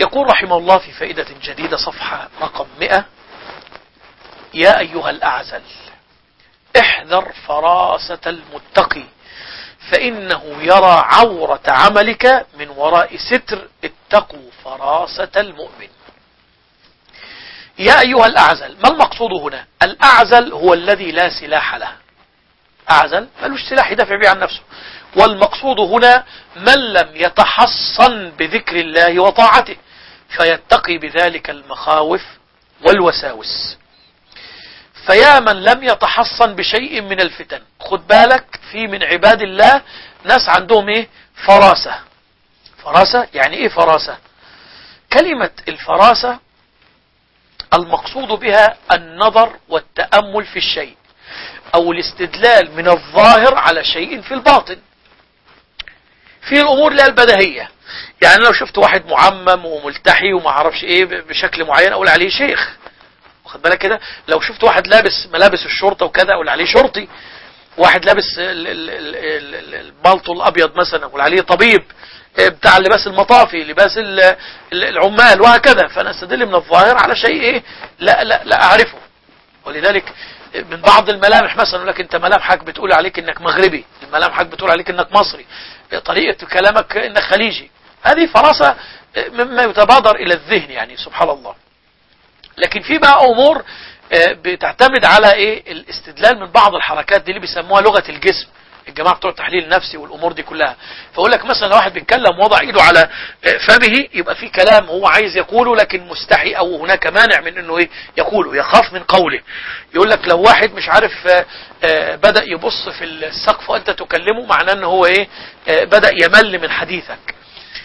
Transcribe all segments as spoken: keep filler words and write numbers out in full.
يقول رحمه الله في فائدة جديدة صفحة رقم مئة: يا أيها الأعزل، احذر فراسة المتقي، فإنه يرى عورة عملك من وراء ستر. اتقوا فراسة المؤمن. يا أيها الأعزل، ما المقصود هنا؟ الأعزل هو الذي لا سلاح له. أعزل ملوش سلاح يدافع به عن نفسه. والمقصود هنا من لم يتحصن بذكر الله وطاعته، فيتقي بذلك المخاوف والوساوس. فيا من لم يتحصن بشيء من الفتن، خد بالك في من عباد الله ناس عندهم ايه؟ فراسة. فراسة يعني ايه فراسة؟ كلمة الفراسة المقصود بها النظر والتأمل في الشيء، او الاستدلال من الظاهر على شيء في الباطن، في الامور لا البديهية. يعني لو شفت واحد معمم وملتحي وما عرفش ايه بشكل معين اقول عليه شيخ، واخد بالك كده. لو شفت واحد لابس ملابس الشرطة وكذا اقول عليه شرطي. واحد لابس البلطو الابيض مثلا اقول عليه طبيب بتاع اللباس المطافي، لباس العمال، وهكذا. فانا استدل من الظاهر على شيء ايه لا لا لا اعرفه. ولذلك من بعض الملامح مثلا يقول لك انت ملامحك بتقول عليك انك مغربي، ملامحك بتقول عليك انك مصري، طريقة كلامك انك خليجي. هذه فراسة مما يتبادر الى الذهن، يعني سبحان الله. لكن في بقى امور بتعتمد على ايه؟ الاستدلال من بعض الحركات دي اللي بيسموها لغة الجسم، الجماعة بتوع التحليل النفسي والامور دي كلها. فاقول لك مثلا لو واحد بيتكلم وضع ايده على فمه، يبقى في كلام هو عايز يقوله لكن مستحي، او هناك مانع من انه ايه يقوله، يخاف من قوله. يقول لك لو واحد مش عارف بدأ يبص في السقف وانت تكلمه، معناه انه هو ايه بدأ يمل من حديثك.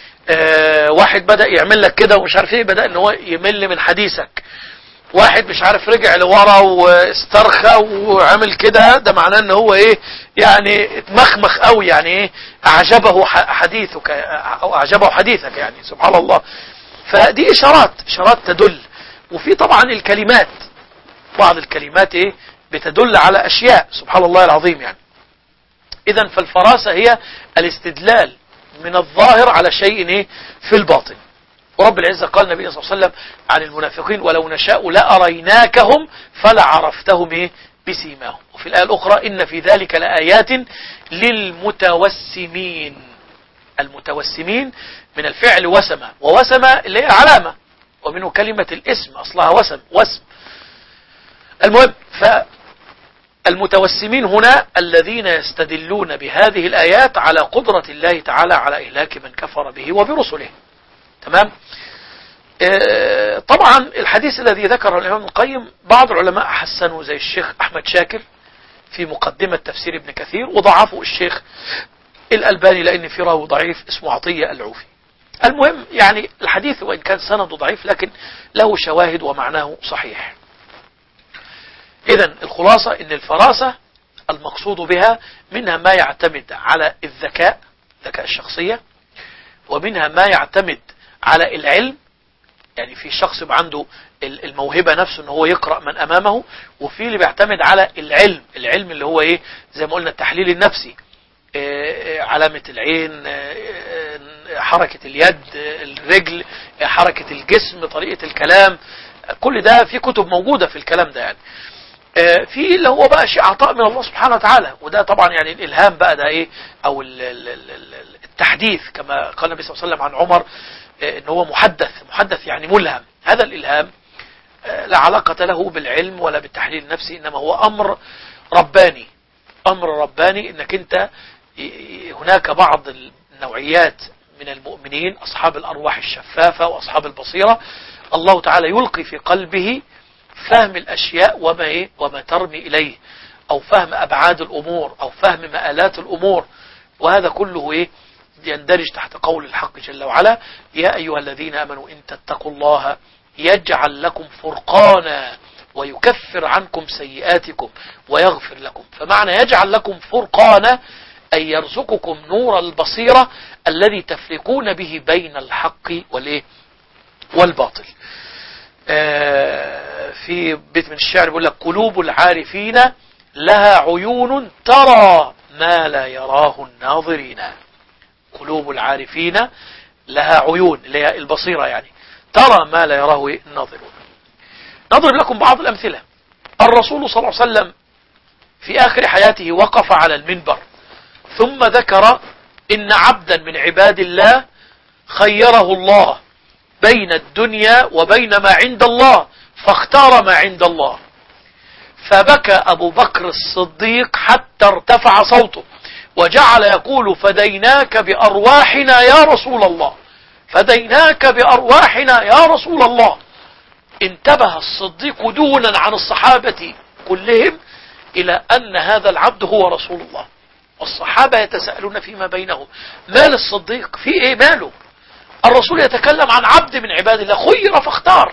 واحد بدأ يعمل لك كده ومش عارف ايه، بدأ ان هو يمل من حديثك. واحد مش عارف رجع لورا واسترخى وعمل كده، ده معناه ان هو ايه يعني اتمخمخ قوي، يعني ايه اعجبه حديثك او اعجبه حديثك، يعني سبحان الله. فدي اشارات اشارات تدل. وفي طبعا الكلمات، بعض الكلمات ايه بتدل على اشياء، سبحان الله العظيم. يعني اذا فالفراسة هي الاستدلال من الظاهر على شيء ايه في الباطن. ورب العزة قال النبي صلى الله عليه وسلم عن المنافقين: ولو نشاء لأريناكهم فلعرفتهم إيه بسيماهم. وفي الآية الأخرى: إن في ذلك لآيات للمتوسمين. المتوسمين من الفعل وسم، ووسم اللي هي علامة، ومنه كلمة الاسم أصلها وسم وسم. المهم، فالمتوسمين هنا الذين يستدلون بهذه الآيات على قدرة الله تعالى على إهلاك من كفر به وبرسله. تمام. اه طبعا الحديث الذي ذكره الإمام القيم بعض العلماء حسنوا، زي الشيخ أحمد شاكر في مقدمة تفسير ابن كثير، وضعفوا الشيخ الألباني لأن في راوي ضعيف اسمه عطية العوفي. المهم يعني الحديث وإن كان سنده ضعيف لكن له شواهد ومعناه صحيح. إذن الخلاصة إن الفراسة المقصود بها منها ما يعتمد على الذكاء، ذكاء الشخصية، ومنها ما يعتمد على العلم، يعني في شخص يبقى عنده الموهبة نفسه ان هو يقرأ من امامه، وفي اللي بيعتمد على العلم، العلم اللي هو ايه زي ما قلنا التحليل النفسي، علامة العين، حركة اليد، الرجل، حركة الجسم، طريقة الكلام، كل ده في كتب موجودة في الكلام ده. يعني في اللي هو بقى شيء عطاء من الله سبحانه وتعالى، وده طبعا يعني الالهام بقى ده ايه، او التحديث كما قال النبي صلى الله عليه وسلم عن عمر ان هو محدث، محدث يعني ملهم. هذا الالهام لا علاقة له بالعلم ولا بالتحليل النفسي، انما هو امر رباني، امر رباني انك انت هناك بعض النوعيات من المؤمنين اصحاب الارواح الشفافة واصحاب البصيرة، الله تعالى يلقي في قلبه فهم الاشياء وما ايه وما ترمي اليه، او فهم ابعاد الامور، او فهم مآلات الامور. وهذا كله ايه يندرج تحت قول الحق جل وعلا: يا أيها الذين آمنوا إن تتقوا الله يجعل لكم فرقانا ويكفر عنكم سيئاتكم ويغفر لكم. فمعنى يجعل لكم فرقانا أي يرزقكم نور البصيرة الذي تفرقون به بين الحق والإيه والباطل. آه في بيت من الشعر بيقول لك: قلوب العارفين لها عيون ترى ما لا يراه الناظرين. قلوب العارفين لها عيون اللي هي البصيرة، يعني ترى ما لا يراه الناظرون. نضرب لكم بعض الأمثلة. الرسول صلى الله عليه وسلم في آخر حياته وقف على المنبر ثم ذكر إن عبدا من عباد الله خيره الله بين الدنيا وبين ما عند الله فاختار ما عند الله، فبكى أبو بكر الصديق حتى ارتفع صوته وجعل يقول فديناك بأرواحنا يا رسول الله، فديناك بأرواحنا يا رسول الله. انتبه الصديق دونا عن الصحابة كلهم إلى أن هذا العبد هو رسول الله، والصحابة يتساءلون فيما بينهم مال الصديق في إيه ماله؟ الرسول يتكلم عن عبد من عباد الله خير فاختار،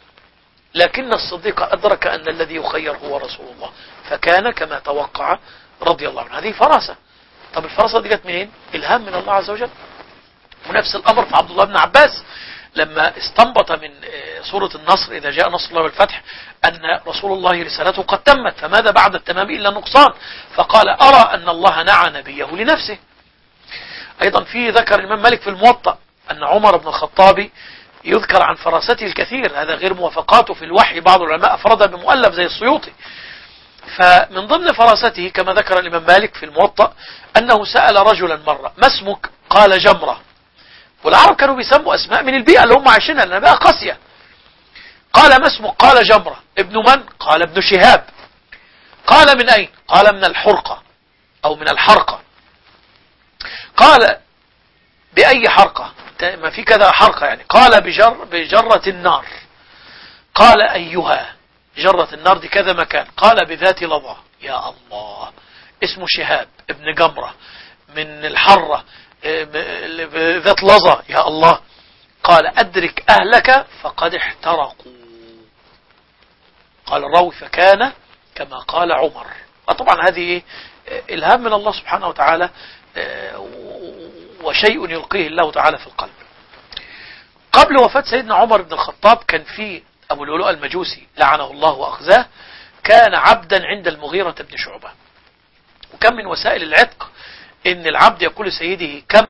لكن الصديق أدرك أن الذي يخير هو رسول الله فكان كما توقع رضي الله عنه. هذه فراسة. طب الفراسة دي جت منين؟ إلهام من الله عز وجل. ونفس الأمر في عبد الله بن عباس لما استنبط من سورة النصر إذا جاء نصر الله والفتح أن رسول الله رسالته قد تمت فماذا بعد التمام إلا النقصان، فقال أرى أن الله نعى نبيه لنفسه. أيضا في ذكر الإمام مالك في الموطأ أن عمر بن الخطاب يذكر عن فراسته الكثير، هذا غير موافقاته في الوحي، بعض العلماء أفرد بمؤلف زي السيوطي. فمن ضمن فراسته كما ذكر الإمام مالك في الموطأ أنه سأل رجلا مرة ما اسمك؟ قال جمرة. والعرب كانوا بيسموا أسماء من البيئة اللي هم عايشينها لأنها بيئة قاسية. قال ما اسمك؟ قال جمرة. ابن من؟ قال ابن شهاب. قال من أين؟ قال من الحرقة أو من الحرقة. قال بأي حرقة؟ ما في كذا حرقة يعني. قال بجر بجرة النار. قال أيها؟ جرة النار دي كذا مكان. قال بذات لظى. يا الله، اسمه شهاب ابن جمرة من الحرة ذات لظى، يا الله. قال أدرك أهلك فقد احترقوا. قال الراوي فكان كما قال عمر. وطبعا هذه إلهام من الله سبحانه وتعالى وشيء يلقيه الله تعالى في القلب. قبل وفاة سيدنا عمر بن الخطاب كان في أبو لؤلؤ المجوسي لعنه الله وأخزاه، كان عبدا عند المغيرة بن شعبة، وكان من وسائل العتق إن العبد يقول لسيده كم